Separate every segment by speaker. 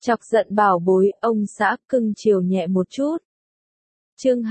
Speaker 1: Chọc giận bảo bối, ông xã cưng chiều nhẹ một chút. Chương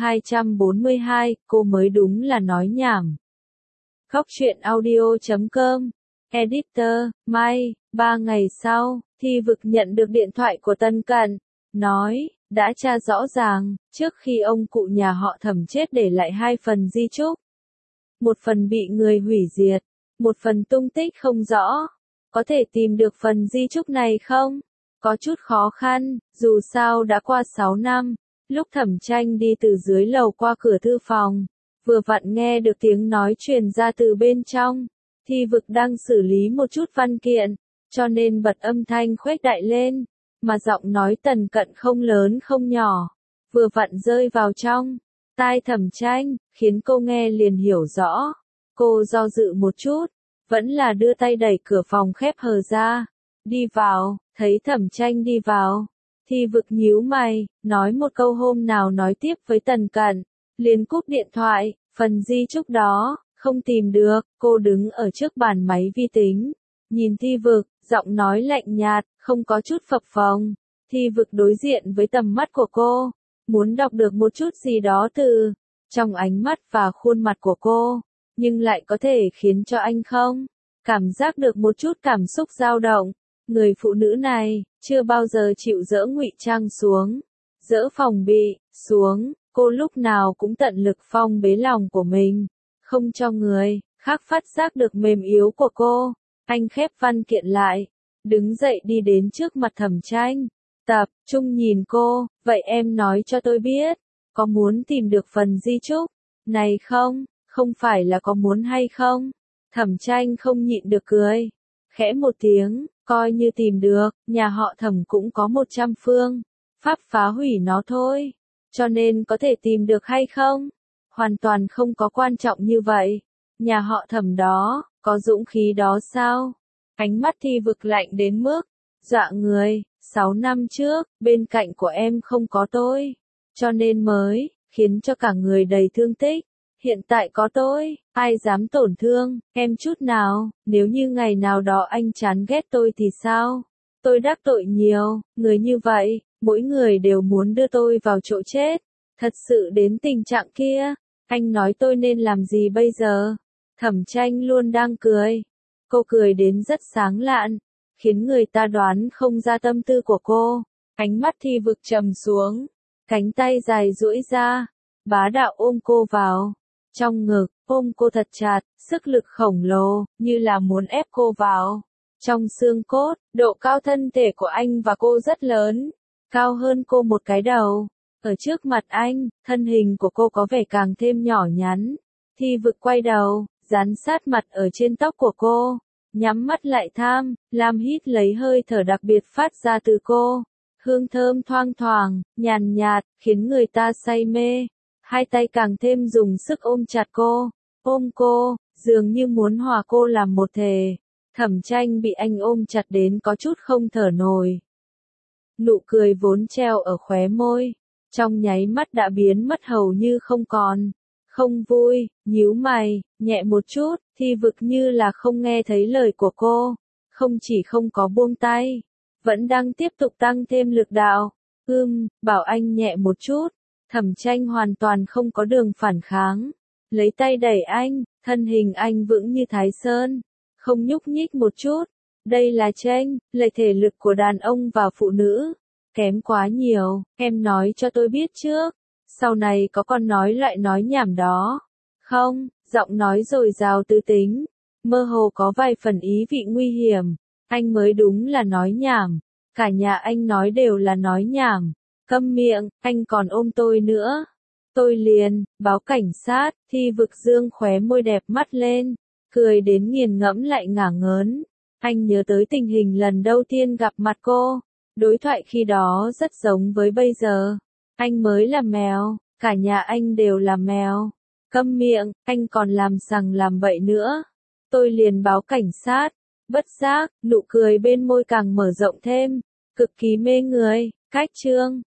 Speaker 1: 242, cô mới đúng là nói nhảm. Khóc chuyện audio.com. Editor, May. 3 ngày sau, Thi Vực nhận được điện thoại của Tân Cận, nói, đã tra rõ ràng, trước khi ông cụ nhà họ Thẩm chết để lại 2 phần di chúc. Một phần bị người hủy diệt, một phần tung tích không rõ. Có thể tìm được phần di chúc này không? Có chút khó khăn, dù sao đã qua 6 năm. Lúc Thẩm Tranh đi từ dưới lầu qua cửa thư phòng, vừa vặn nghe được tiếng nói truyền ra từ bên trong. Thi Vực đang xử lý một chút văn kiện, cho nên bật âm thanh khuếch đại lên, mà giọng nói Tần Cận không lớn không nhỏ, vừa vặn rơi vào trong tai Thẩm Tranh, khiến cô nghe liền hiểu rõ. Cô do dự một chút, vẫn là đưa tay đẩy cửa phòng khép hờ ra, đi vào. Thấy Thẩm Tranh đi vào, Thi Vực nhíu mày, nói một câu hôm nào nói tiếp với Tần Cận, liền cúp điện thoại. Phần di chúc đó không tìm được. Cô đứng ở trước bàn máy vi tính, nhìn Thi Vực, giọng nói lạnh nhạt, không có chút phập phồng. Thi Vực đối diện với tầm mắt của cô, muốn đọc được một chút gì đó từ trong ánh mắt và khuôn mặt của cô, nhưng lại có thể khiến cho anh không cảm giác được một chút cảm xúc dao động. Người phụ nữ này chưa bao giờ chịu dỡ ngụy trang xuống, dỡ phòng bị xuống. Cô lúc nào cũng tận lực phong bế lòng của mình, không cho người khác phát giác được mềm yếu của cô. Anh khép văn kiện lại, đứng dậy đi đến trước mặt Thẩm Tranh, tập trung nhìn cô. Vậy em nói cho tôi biết, có muốn tìm được phần di chúc này không? Không phải là có muốn hay không? Thẩm Tranh không nhịn được cười, khẽ một tiếng, coi như tìm được, nhà họ Thẩm cũng có 100 phương pháp phá hủy nó thôi. Cho nên có thể tìm được hay không, hoàn toàn không có quan trọng như vậy. Nhà họ Thẩm đó, có dũng khí đó sao? Ánh mắt Thi Vực lạnh đến mức dọa người. 6 năm trước, bên cạnh của em không có tôi, cho nên mới khiến cho cả người đầy thương tích. Hiện tại có tôi, ai dám tổn thương em chút nào? Nếu như ngày nào đó anh chán ghét tôi thì sao? Tôi đắc tội nhiều người như vậy, mỗi người đều muốn đưa tôi vào chỗ chết. Thật sự đến tình trạng kia, anh nói tôi nên làm gì bây giờ? Thẩm Tranh luôn đang cười. Cô cười đến rất sáng lạn, khiến người ta đoán không ra tâm tư của cô. Ánh mắt Thi Vực trầm xuống, cánh tay dài duỗi ra, bá đạo ôm cô vào trong ngực, ôm cô thật chặt, sức lực khổng lồ, như là muốn ép cô vào trong xương cốt. Độ cao thân thể của anh và cô rất lớn, cao hơn cô một cái đầu. Ở trước mặt anh, thân hình của cô có vẻ càng thêm nhỏ nhắn. Thi Vực quay đầu, dán sát mặt ở trên tóc của cô, nhắm mắt lại tham lam hít lấy hơi thở đặc biệt phát ra từ cô. Hương thơm thoang thoảng, nhàn nhạt, khiến người ta say mê. Hai tay càng thêm dùng sức ôm chặt cô, ôm cô, dường như muốn hòa cô làm một thể. Thẩm Tranh bị anh ôm chặt đến có chút không thở nổi. Nụ cười vốn treo ở khóe môi, trong nháy mắt đã biến mất hầu như không còn. Không vui, nhíu mày, nhẹ một chút. Thi Vực như là không nghe thấy lời của cô, không chỉ không có buông tay, vẫn đang tiếp tục tăng thêm lực đạo. Bảo anh nhẹ một chút. Thẩm Tranh hoàn toàn không có đường phản kháng, lấy tay đẩy anh, thân hình anh vững như Thái Sơn, không nhúc nhích một chút. Đây là chênh lệch thể lực của đàn ông và phụ nữ, kém quá nhiều. Em nói cho tôi biết trước, sau này có con nói lại nói nhảm đó không? Giọng nói dồi dào tư tính, mơ hồ có vài phần ý vị nguy hiểm. Anh mới đúng là nói nhảm, cả nhà anh nói đều là nói nhảm. Câm miệng, anh còn ôm tôi nữa. Tôi liền báo cảnh sát. Thi Vực dương khóe môi đẹp mắt lên, cười đến nghiền ngẫm lại ngả ngớn. Anh nhớ tới tình hình lần đầu tiên gặp mặt cô, đối thoại khi đó rất giống với bây giờ. Anh mới là mèo, cả nhà anh đều là mèo. Câm miệng, anh còn làm sằng làm bậy nữa. Tôi liền báo cảnh sát. Bất giác, nụ cười bên môi càng mở rộng thêm, cực kỳ mê người. Cách chương